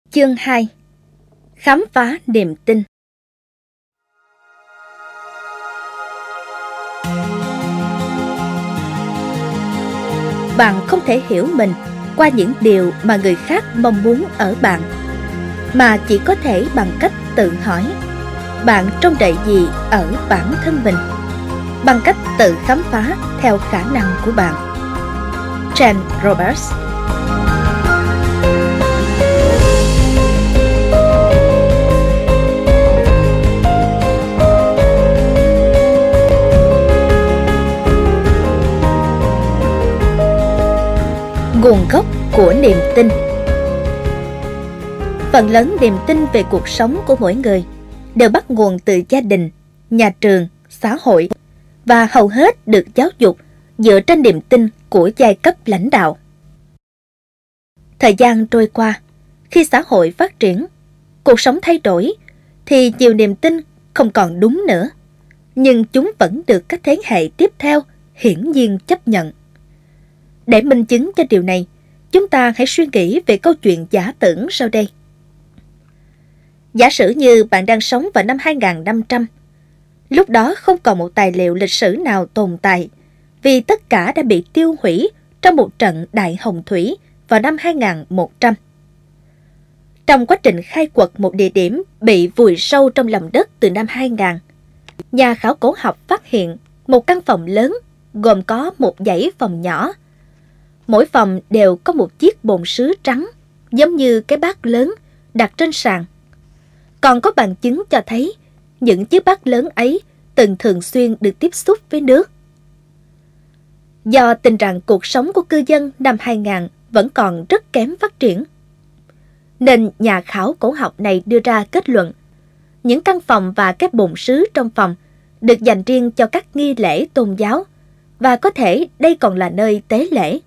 Chương 2. Khám phá niềm tin. Bạn không thể hiểu mình qua những điều mà người khác mong muốn ở bạn, mà chỉ có thể bằng cách tự hỏi bạn trông đợi gì ở bản thân mình, bằng cách tự khám phá theo khả năng của bạn. Jen Roberts. Nguồn gốc của niềm tin. Phần lớn niềm tin về cuộc sống của mỗi người đều bắt nguồn từ gia đình, nhà trường, xã hội, và hầu hết được giáo dục dựa trên niềm tin của giai cấp lãnh đạo. Thời gian trôi qua, khi xã hội phát triển, cuộc sống thay đổi, thì nhiều niềm tin không còn đúng nữa, nhưng chúng vẫn được các thế hệ tiếp theo hiển nhiên chấp nhận. Để minh chứng cho điều này, chúng ta hãy suy nghĩ về câu chuyện giả tưởng sau đây. Giả sử như bạn đang sống vào năm 2500. Lúc đó không còn một tài liệu lịch sử nào tồn tại, vì tất cả đã bị tiêu hủy trong một trận đại hồng thủy vào năm 2100. Trong quá trình khai quật một địa điểm bị vùi sâu trong lòng đất từ năm 2000, nhà khảo cổ học phát hiện một căn phòng lớn gồm có một dãy phòng nhỏ. Mỗi phòng đều có một chiếc bồn sứ trắng, giống như cái bát lớn, đặt trên sàn. Còn có bằng chứng cho thấy những chiếc bát lớn ấy từng thường xuyên được tiếp xúc với nước. Do tin rằng cuộc sống của cư dân năm 2000 vẫn còn rất kém phát triển, nên nhà khảo cổ học này đưa ra kết luận những căn phòng và các bồn sứ trong phòng được dành riêng cho các nghi lễ tôn giáo, và có thể đây còn là nơi tế lễ.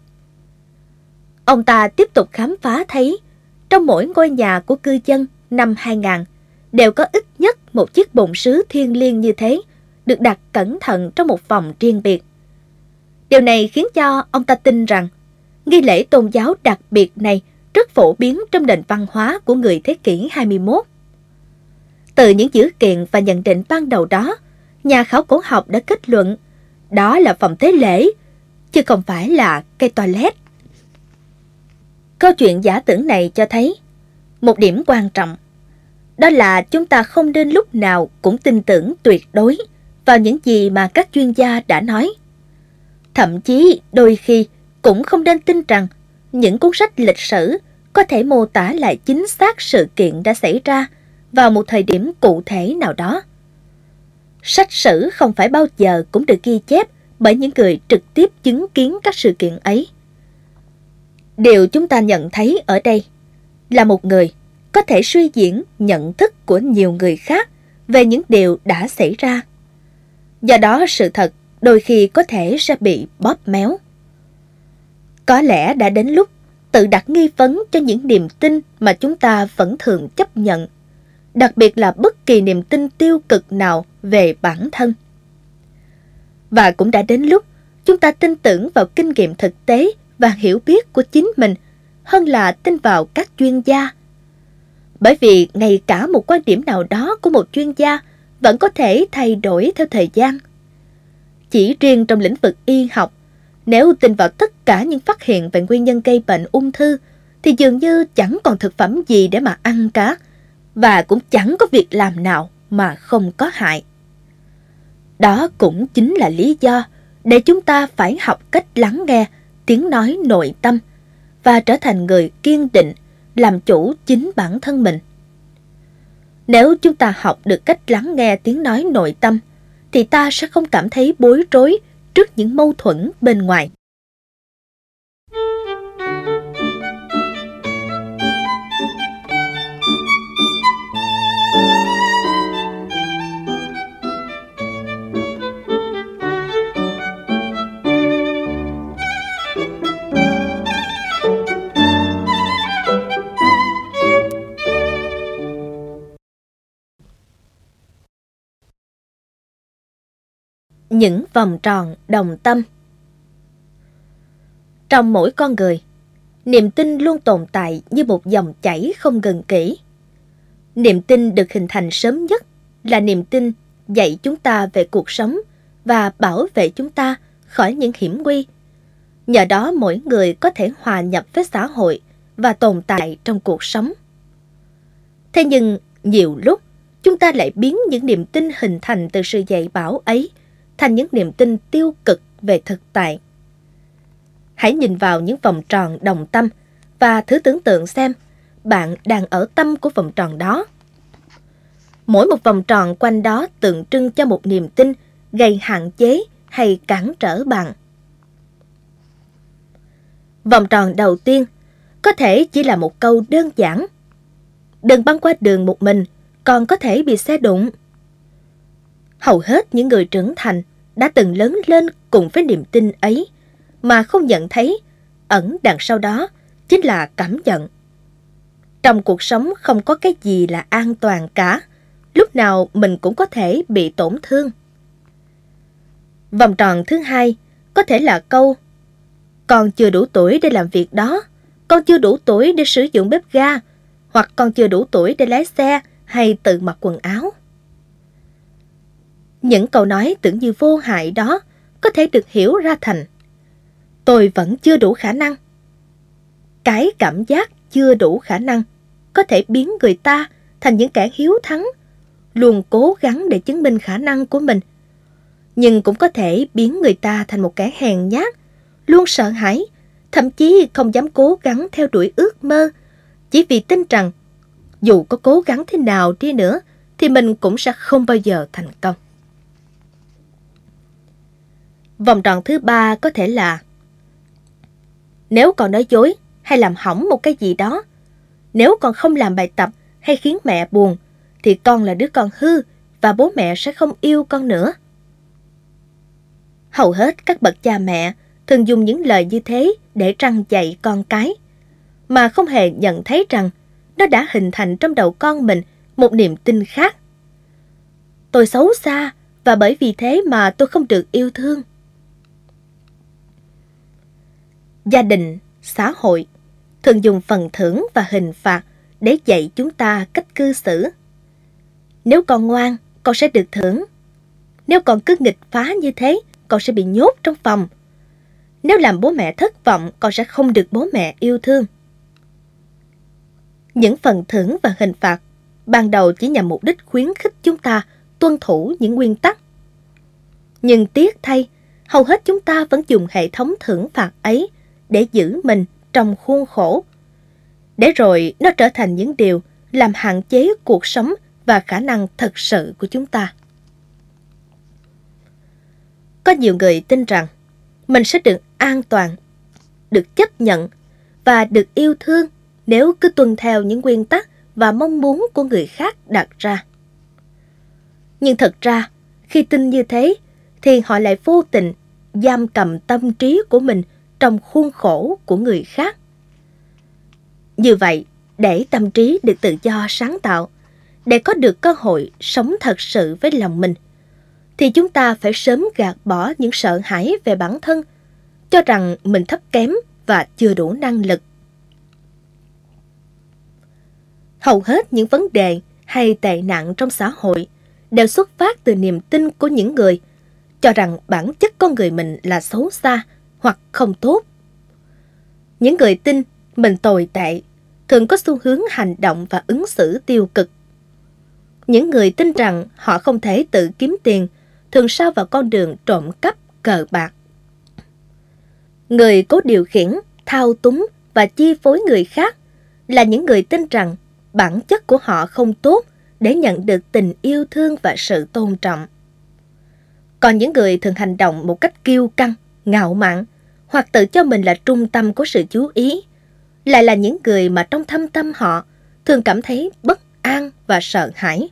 Ông ta tiếp tục khám phá thấy trong mỗi ngôi nhà của cư dân năm 2000 đều có ít nhất một chiếc bồn sứ thiêng liêng như thế, được đặt cẩn thận trong một phòng riêng biệt. Điều này khiến cho ông ta tin rằng nghi lễ tôn giáo đặc biệt này rất phổ biến trong nền văn hóa của người thế kỷ 21. Từ những dữ kiện và nhận định ban đầu đó, nhà khảo cổ học đã kết luận đó là phòng tế lễ, chứ không phải là cây toilet. Câu chuyện giả tưởng này cho thấy một điểm quan trọng, đó là chúng ta không nên lúc nào cũng tin tưởng tuyệt đối vào những gì mà các chuyên gia đã nói. Thậm chí đôi khi cũng không nên tin rằng những cuốn sách lịch sử có thể mô tả lại chính xác sự kiện đã xảy ra vào một thời điểm cụ thể nào đó. Sách sử không phải bao giờ cũng được ghi chép bởi những người trực tiếp chứng kiến các sự kiện ấy. Điều chúng ta nhận thấy ở đây là một người có thể suy diễn nhận thức của nhiều người khác về những điều đã xảy ra. Do đó sự thật đôi khi có thể sẽ bị bóp méo. Có lẽ đã đến lúc tự đặt nghi vấn cho những niềm tin mà chúng ta vẫn thường chấp nhận, đặc biệt là bất kỳ niềm tin tiêu cực nào về bản thân. Và cũng đã đến lúc chúng ta tin tưởng vào kinh nghiệm thực tế và hiểu biết của chính mình hơn là tin vào các chuyên gia. Bởi vì ngay cả một quan điểm nào đó của một chuyên gia vẫn có thể thay đổi theo thời gian. Chỉ riêng trong lĩnh vực y học, nếu tin vào tất cả những phát hiện về nguyên nhân gây bệnh ung thư, thì dường như chẳng còn thực phẩm gì để mà ăn cả, và cũng chẳng có việc làm nào mà không có hại. Đó cũng chính là lý do để chúng ta phải học cách lắng nghe tiếng nói nội tâm và trở thành người kiên định, làm chủ chính bản thân mình. Nếu chúng ta học được cách lắng nghe tiếng nói nội tâm, thì ta sẽ không cảm thấy bối rối trước những mâu thuẫn bên ngoài. Những vòng tròn đồng tâm. Trong mỗi con người, Niềm tin luôn tồn tại như một dòng chảy không ngừng nghỉ. Niềm tin được hình thành sớm nhất là niềm tin dạy chúng ta về cuộc sống và bảo vệ chúng ta khỏi những hiểm nguy. Nhờ đó mỗi người có thể hòa nhập với xã hội và tồn tại trong cuộc sống. Thế nhưng nhiều lúc chúng ta lại biến những niềm tin hình thành từ sự dạy bảo ấy thành những niềm tin tiêu cực về thực tại. Hãy nhìn vào những vòng tròn đồng tâm và thử tưởng tượng xem bạn đang ở tâm của vòng tròn đó. Mỗi một vòng tròn quanh đó tượng trưng cho một niềm tin gây hạn chế hay cản trở bạn. Vòng tròn đầu tiên có thể chỉ là một câu đơn giản: đừng băng qua đường một mình, còn có thể bị xe đụng. Hầu hết những người trưởng thành đã từng lớn lên cùng với niềm tin ấy mà không nhận thấy ẩn đằng sau đó chính là cảm nhận. Trong cuộc sống không có cái gì là an toàn cả, lúc nào mình cũng có thể bị tổn thương. Vòng tròn thứ hai có thể là câu: con chưa đủ tuổi để làm việc đó, con chưa đủ tuổi để sử dụng bếp ga, hoặc con chưa đủ tuổi để lái xe hay tự mặc quần áo. Những câu nói tưởng như vô hại đó có thể được hiểu ra thành: tôi vẫn chưa đủ khả năng. Cái cảm giác chưa đủ khả năng có thể biến người ta thành những kẻ hiếu thắng, luôn cố gắng để chứng minh khả năng của mình, nhưng cũng có thể biến người ta thành một kẻ hèn nhát, luôn sợ hãi, thậm chí không dám cố gắng theo đuổi ước mơ, chỉ vì tin rằng dù có cố gắng thế nào đi nữa thì mình cũng sẽ không bao giờ thành công. Vòng tròn thứ ba có thể là: nếu con nói dối hay làm hỏng một cái gì đó, nếu con không làm bài tập hay khiến mẹ buồn, thì con là đứa con hư và bố mẹ sẽ không yêu con nữa. Hầu hết các bậc cha mẹ thường dùng những lời như thế để răn dạy con cái, mà không hề nhận thấy rằng nó đã hình thành trong đầu con mình một niềm tin khác. Tôi xấu xa và bởi vì thế mà tôi không được yêu thương. Gia đình, xã hội thường dùng phần thưởng và hình phạt để dạy chúng ta cách cư xử. Nếu con ngoan, con sẽ được thưởng. Nếu con cứ nghịch phá như thế, con sẽ bị nhốt trong phòng. Nếu làm bố mẹ thất vọng, con sẽ không được bố mẹ yêu thương. Những phần thưởng và hình phạt ban đầu chỉ nhằm mục đích khuyến khích chúng ta tuân thủ những nguyên tắc. Nhưng tiếc thay, hầu hết chúng ta vẫn dùng hệ thống thưởng phạt ấy để giữ mình trong khuôn khổ, để rồi nó trở thành những điều làm hạn chế cuộc sống và khả năng thực sự của chúng ta. Có nhiều người tin rằng mình sẽ được an toàn, được chấp nhận và được yêu thương nếu cứ tuân theo những nguyên tắc và mong muốn của người khác đặt ra. Nhưng thật ra, khi tin như thế, thì họ lại vô tình giam cầm tâm trí của mình trong khuôn khổ của người khác. Như vậy, để tâm trí được tự do sáng tạo, để có được cơ hội sống thật sự với lòng mình, thì chúng ta phải sớm gạt bỏ những sợ hãi về bản thân, cho rằng mình thấp kém và chưa đủ năng lực. Hầu hết những vấn đề hay tệ nạn trong xã hội đều xuất phát từ niềm tin của những người cho rằng bản chất con người mình là xấu xa hoặc không tốt. Những người tin mình tồi tệ thường có xu hướng hành động và ứng xử tiêu cực. Những người tin rằng họ không thể tự kiếm tiền thường sa vào con đường trộm cắp, cờ bạc. Người cố điều khiển, thao túng và chi phối người khác là những người tin rằng bản chất của họ không tốt để nhận được tình yêu thương và sự tôn trọng. Còn những người thường hành động một cách kiêu căng, ngạo mạn hoặc tự cho mình là trung tâm của sự chú ý lại là những người mà trong thâm tâm họ thường cảm thấy bất an và sợ hãi.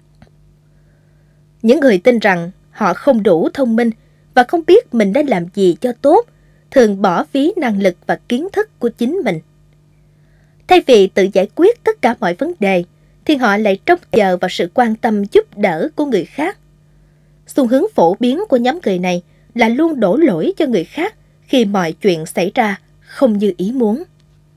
Những người tin rằng họ không đủ thông minh và không biết mình nên làm gì cho tốt thường bỏ phí năng lực và kiến thức của chính mình. Thay vì tự giải quyết tất cả mọi vấn đề, thì họ lại trông chờ vào sự quan tâm giúp đỡ của người khác. Xu hướng phổ biến của nhóm người này là luôn đổ lỗi cho người khác khi mọi chuyện xảy ra không như ý muốn.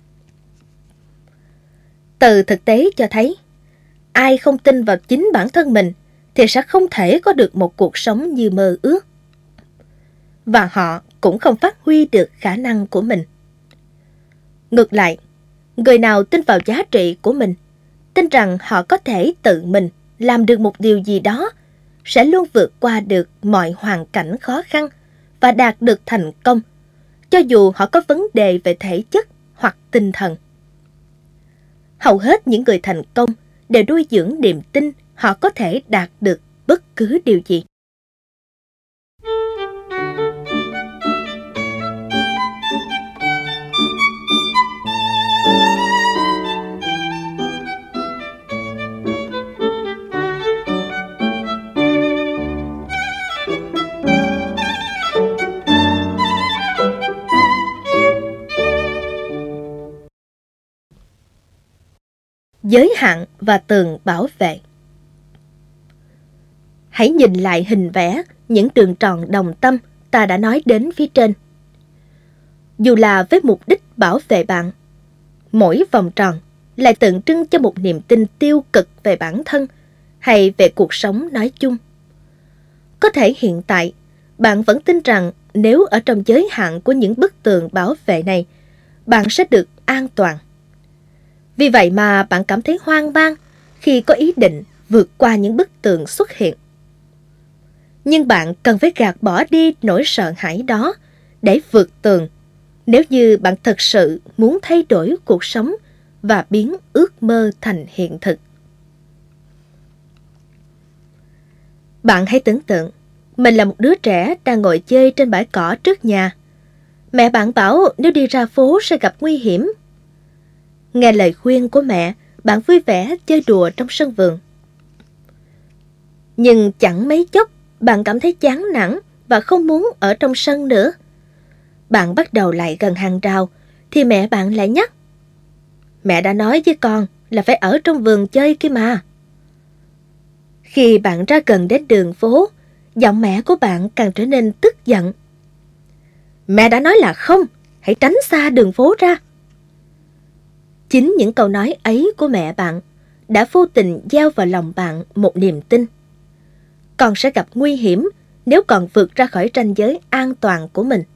Từ thực tế cho thấy, ai không tin vào chính bản thân mình thì sẽ không thể có được một cuộc sống như mơ ước. Và họ cũng không phát huy được khả năng của mình. Ngược lại, người nào tin vào giá trị của mình, tin rằng họ có thể tự mình làm được một điều gì đó, sẽ luôn vượt qua được mọi hoàn cảnh khó khăn và đạt được thành công, cho dù họ có vấn đề về thể chất hoặc tinh thần. Hầu hết những người thành công đều nuôi dưỡng niềm tin họ có thể đạt được bất cứ điều gì. Giới hạn và tường bảo vệ. Hãy nhìn lại hình vẽ những đường tròn đồng tâm ta đã nói đến phía trên. Dù là với mục đích bảo vệ bạn, mỗi vòng tròn lại tượng trưng cho một niềm tin tiêu cực về bản thân hay về cuộc sống nói chung. Có thể hiện tại, bạn vẫn tin rằng nếu ở trong giới hạn của những bức tường bảo vệ này, bạn sẽ được an toàn. Vì vậy mà bạn cảm thấy hoang mang khi có ý định vượt qua những bức tường xuất hiện. Nhưng bạn cần phải gạt bỏ đi nỗi sợ hãi đó để vượt tường, nếu như bạn thực sự muốn thay đổi cuộc sống và biến ước mơ thành hiện thực. Bạn hãy tưởng tượng, mình là một đứa trẻ đang ngồi chơi trên bãi cỏ trước nhà. Mẹ bạn bảo nếu đi ra phố sẽ gặp nguy hiểm. Nghe lời khuyên của mẹ, bạn vui vẻ chơi đùa trong sân vườn. Nhưng chẳng mấy chốc, bạn cảm thấy chán nản và không muốn ở trong sân nữa. Bạn bắt đầu lại gần hàng rào, thì mẹ bạn lại nhắc. Mẹ đã nói với con là phải ở trong vườn chơi kia mà. Khi bạn ra gần đến đường phố, giọng mẹ của bạn càng trở nên tức giận. Mẹ đã nói là không, hãy tránh xa đường phố ra. Chính những câu nói ấy của mẹ bạn đã vô tình gieo vào lòng bạn một niềm tin. Con sẽ gặp nguy hiểm nếu còn vượt ra khỏi ranh giới an toàn của mình.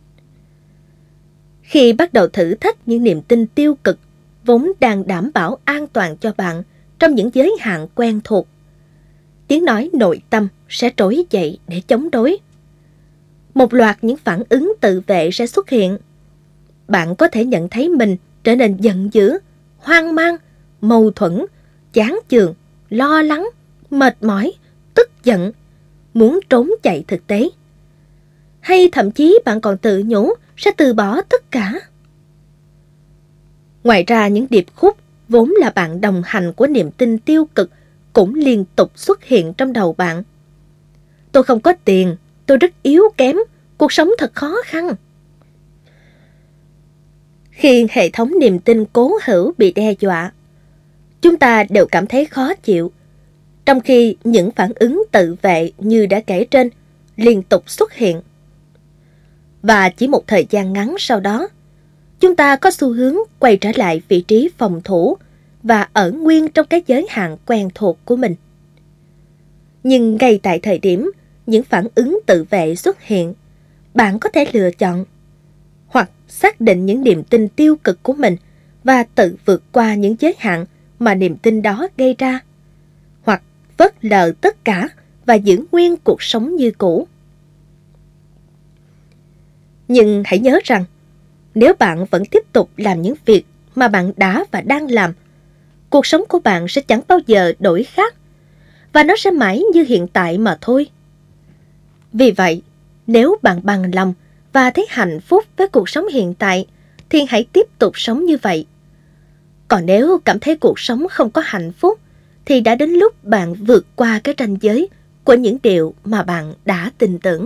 Khi bắt đầu thử thách những niềm tin tiêu cực vốn đang đảm bảo an toàn cho bạn trong những giới hạn quen thuộc, tiếng nói nội tâm sẽ trỗi dậy để chống đối. Một loạt những phản ứng tự vệ sẽ xuất hiện. Bạn có thể nhận thấy mình trở nên giận dữ, hoang mang, mâu thuẫn, chán chường, lo lắng, mệt mỏi, tức giận, muốn trốn chạy thực tế. Hay thậm chí bạn còn tự nhủ sẽ từ bỏ tất cả. Ngoài ra, những điệp khúc vốn là bạn đồng hành của niềm tin tiêu cực cũng liên tục xuất hiện trong đầu bạn. Tôi không có tiền, tôi rất yếu kém, cuộc sống thật khó khăn. Khi hệ thống niềm tin cố hữu bị đe dọa, chúng ta đều cảm thấy khó chịu, trong khi những phản ứng tự vệ như đã kể trên liên tục xuất hiện. Và chỉ một thời gian ngắn sau đó, chúng ta có xu hướng quay trở lại vị trí phòng thủ và ở nguyên trong cái giới hạn quen thuộc của mình. Nhưng ngay tại thời điểm những phản ứng tự vệ xuất hiện, bạn có thể lựa chọn hoặc xác định những niềm tin tiêu cực của mình và tự vượt qua những giới hạn mà niềm tin đó gây ra, hoặc phớt lờ tất cả và giữ nguyên cuộc sống như cũ. Nhưng hãy nhớ rằng, nếu bạn vẫn tiếp tục làm những việc mà bạn đã và đang làm, cuộc sống của bạn sẽ chẳng bao giờ đổi khác, và nó sẽ mãi như hiện tại mà thôi. Vì vậy, nếu bạn bằng lòng và thấy hạnh phúc với cuộc sống hiện tại, thì hãy tiếp tục sống như vậy. Còn nếu cảm thấy cuộc sống không có hạnh phúc, thì đã đến lúc bạn vượt qua cái ranh giới của những điều mà bạn đã tin tưởng.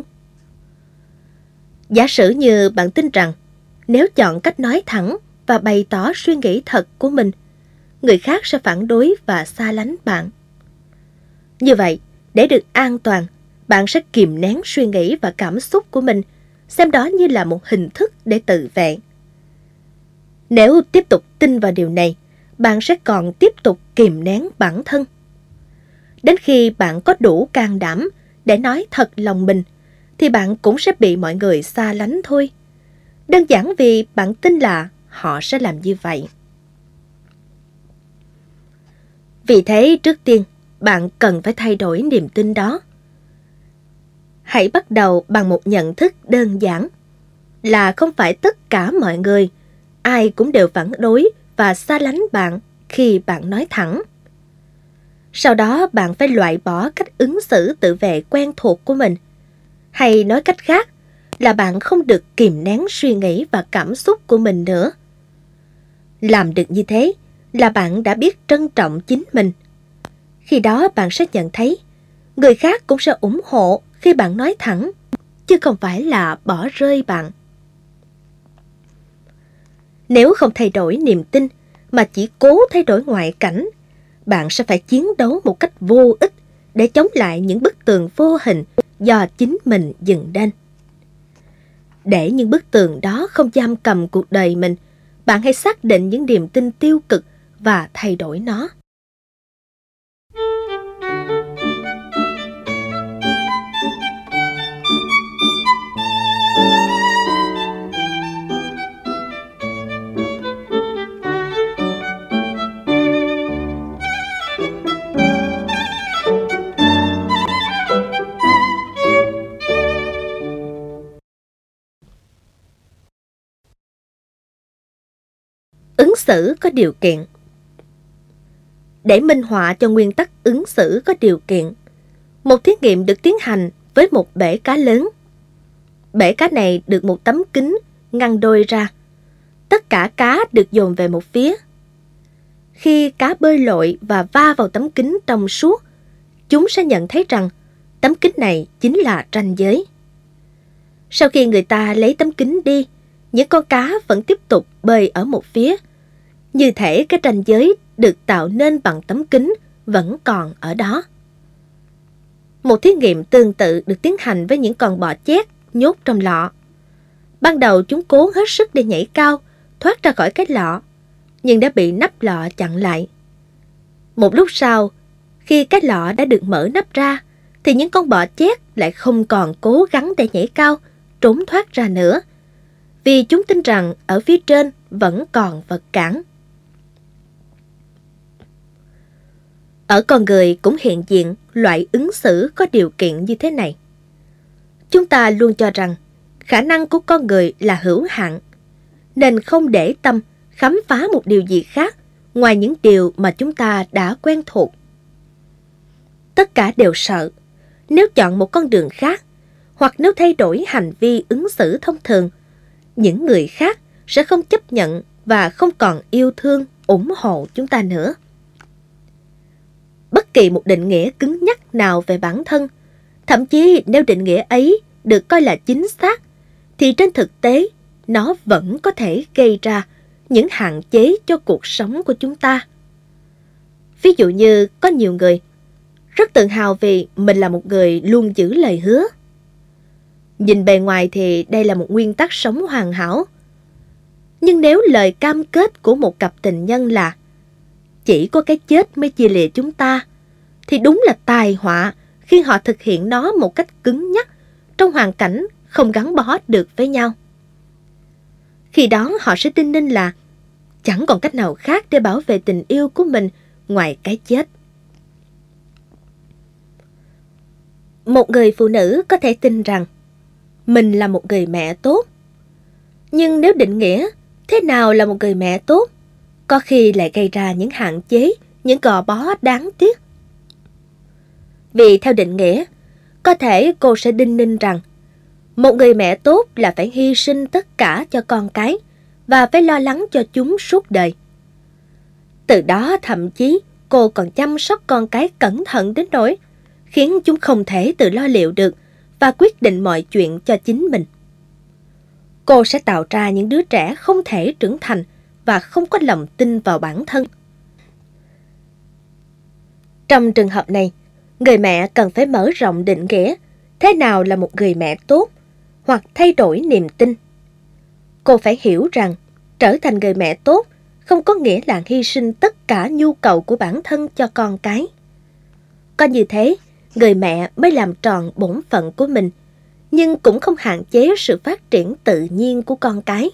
Giả sử như bạn tin rằng, nếu chọn cách nói thẳng và bày tỏ suy nghĩ thật của mình, người khác sẽ phản đối và xa lánh bạn. Như vậy, để được an toàn, bạn sẽ kìm nén suy nghĩ và cảm xúc của mình, xem đó như là một hình thức để tự vệ. Nếu tiếp tục tin vào điều này, bạn sẽ còn tiếp tục kìm nén bản thân. Đến khi bạn có đủ can đảm để nói thật lòng mình, thì bạn cũng sẽ bị mọi người xa lánh thôi. Đơn giản vì bạn tin là họ sẽ làm như vậy. Vì thế, trước tiên, bạn cần phải thay đổi niềm tin đó. Hãy bắt đầu bằng một nhận thức đơn giản là không phải tất cả mọi người, ai cũng đều phản đối và xa lánh bạn khi bạn nói thẳng. Sau đó bạn phải loại bỏ cách ứng xử tự vệ quen thuộc của mình. Hay nói cách khác là bạn không được kìm nén suy nghĩ và cảm xúc của mình nữa. Làm được như thế là bạn đã biết trân trọng chính mình. Khi đó bạn sẽ nhận thấy người khác cũng sẽ ủng hộ khi bạn nói thẳng, chứ không phải là bỏ rơi bạn. Nếu không thay đổi niềm tin mà chỉ cố thay đổi ngoại cảnh, bạn sẽ phải chiến đấu một cách vô ích để chống lại những bức tường vô hình do chính mình dựng nên. Để những bức tường đó không giam cầm cuộc đời mình, bạn hãy xác định những niềm tin tiêu cực và thay đổi nó. Ứng xử có điều kiện. Để minh họa cho nguyên tắc ứng xử có điều kiện, một thí nghiệm được tiến hành với một bể cá lớn. Bể cá này được một tấm kính ngăn đôi ra. Tất cả cá được dồn về một phía. Khi cá bơi lội và va vào tấm kính trong suốt, chúng sẽ nhận thấy rằng tấm kính này chính là ranh giới. Sau khi người ta lấy tấm kính đi, những con cá vẫn tiếp tục bơi ở một phía. Như thể cái ranh giới được tạo nên bằng tấm kính vẫn còn ở đó. Một thí nghiệm tương tự được tiến hành với những con bọ chét nhốt trong lọ. Ban đầu chúng cố hết sức để nhảy cao, thoát ra khỏi cái lọ, nhưng đã bị nắp lọ chặn lại. Một lúc sau, khi cái lọ đã được mở nắp ra, thì những con bọ chét lại không còn cố gắng để nhảy cao, trốn thoát ra nữa, vì chúng tin rằng ở phía trên vẫn còn vật cản. Ở con người cũng hiện diện loại ứng xử có điều kiện như thế này. Chúng ta luôn cho rằng khả năng của con người là hữu hạn, nên không để tâm khám phá một điều gì khác ngoài những điều mà chúng ta đã quen thuộc. Tất cả đều sợ, nếu chọn một con đường khác, hoặc nếu thay đổi hành vi ứng xử thông thường, những người khác sẽ không chấp nhận và không còn yêu thương, ủng hộ chúng ta nữa. Bất kỳ một định nghĩa cứng nhắc nào về bản thân, thậm chí nếu định nghĩa ấy được coi là chính xác, thì trên thực tế nó vẫn có thể gây ra những hạn chế cho cuộc sống của chúng ta. Ví dụ như có nhiều người rất tự hào vì mình là một người luôn giữ lời hứa. Nhìn bề ngoài thì đây là một nguyên tắc sống hoàn hảo. Nhưng nếu lời cam kết của một cặp tình nhân là chỉ có cái chết mới chia lìa chúng ta, thì đúng là tai họa khi họ thực hiện nó một cách cứng nhắc trong hoàn cảnh không gắn bó được với nhau. Khi đó họ sẽ tin nên là chẳng còn cách nào khác để bảo vệ tình yêu của mình ngoài cái chết. Một người phụ nữ có thể tin rằng mình là một người mẹ tốt. Nhưng nếu định nghĩa thế nào là một người mẹ tốt, có khi lại gây ra những hạn chế, những gò bó đáng tiếc. Vì theo định nghĩa, có thể cô sẽ đinh ninh rằng một người mẹ tốt là phải hy sinh tất cả cho con cái và phải lo lắng cho chúng suốt đời. Từ đó thậm chí cô còn chăm sóc con cái cẩn thận đến nỗi khiến chúng không thể tự lo liệu được và quyết định mọi chuyện cho chính mình. Cô sẽ tạo ra những đứa trẻ không thể trưởng thành và không có lòng tin vào bản thân. Trong trường hợp này, người mẹ cần phải mở rộng định nghĩa thế nào là một người mẹ tốt hoặc thay đổi niềm tin. Cô phải hiểu rằng trở thành người mẹ tốt không có nghĩa là hy sinh tất cả nhu cầu của bản thân cho con cái. Có như thế, người mẹ mới làm tròn bổn phận của mình, nhưng cũng không hạn chế sự phát triển tự nhiên của con cái.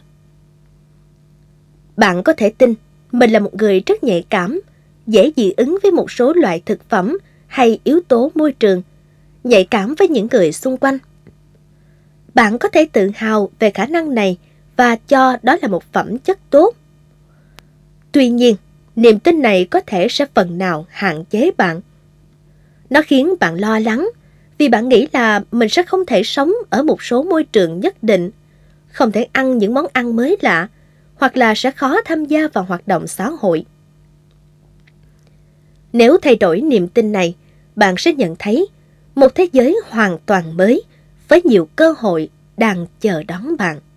Bạn có thể tin mình là một người rất nhạy cảm, dễ dị ứng với một số loại thực phẩm hay yếu tố môi trường, nhạy cảm với những người xung quanh. Bạn có thể tự hào về khả năng này và cho đó là một phẩm chất tốt. Tuy nhiên, niềm tin này có thể sẽ phần nào hạn chế bạn. Nó khiến bạn lo lắng vì bạn nghĩ là mình sẽ không thể sống ở một số môi trường nhất định, không thể ăn những món ăn mới lạ, hoặc là sẽ khó tham gia vào hoạt động xã hội. Nếu thay đổi niềm tin này, bạn sẽ nhận thấy một thế giới hoàn toàn mới với nhiều cơ hội đang chờ đón bạn.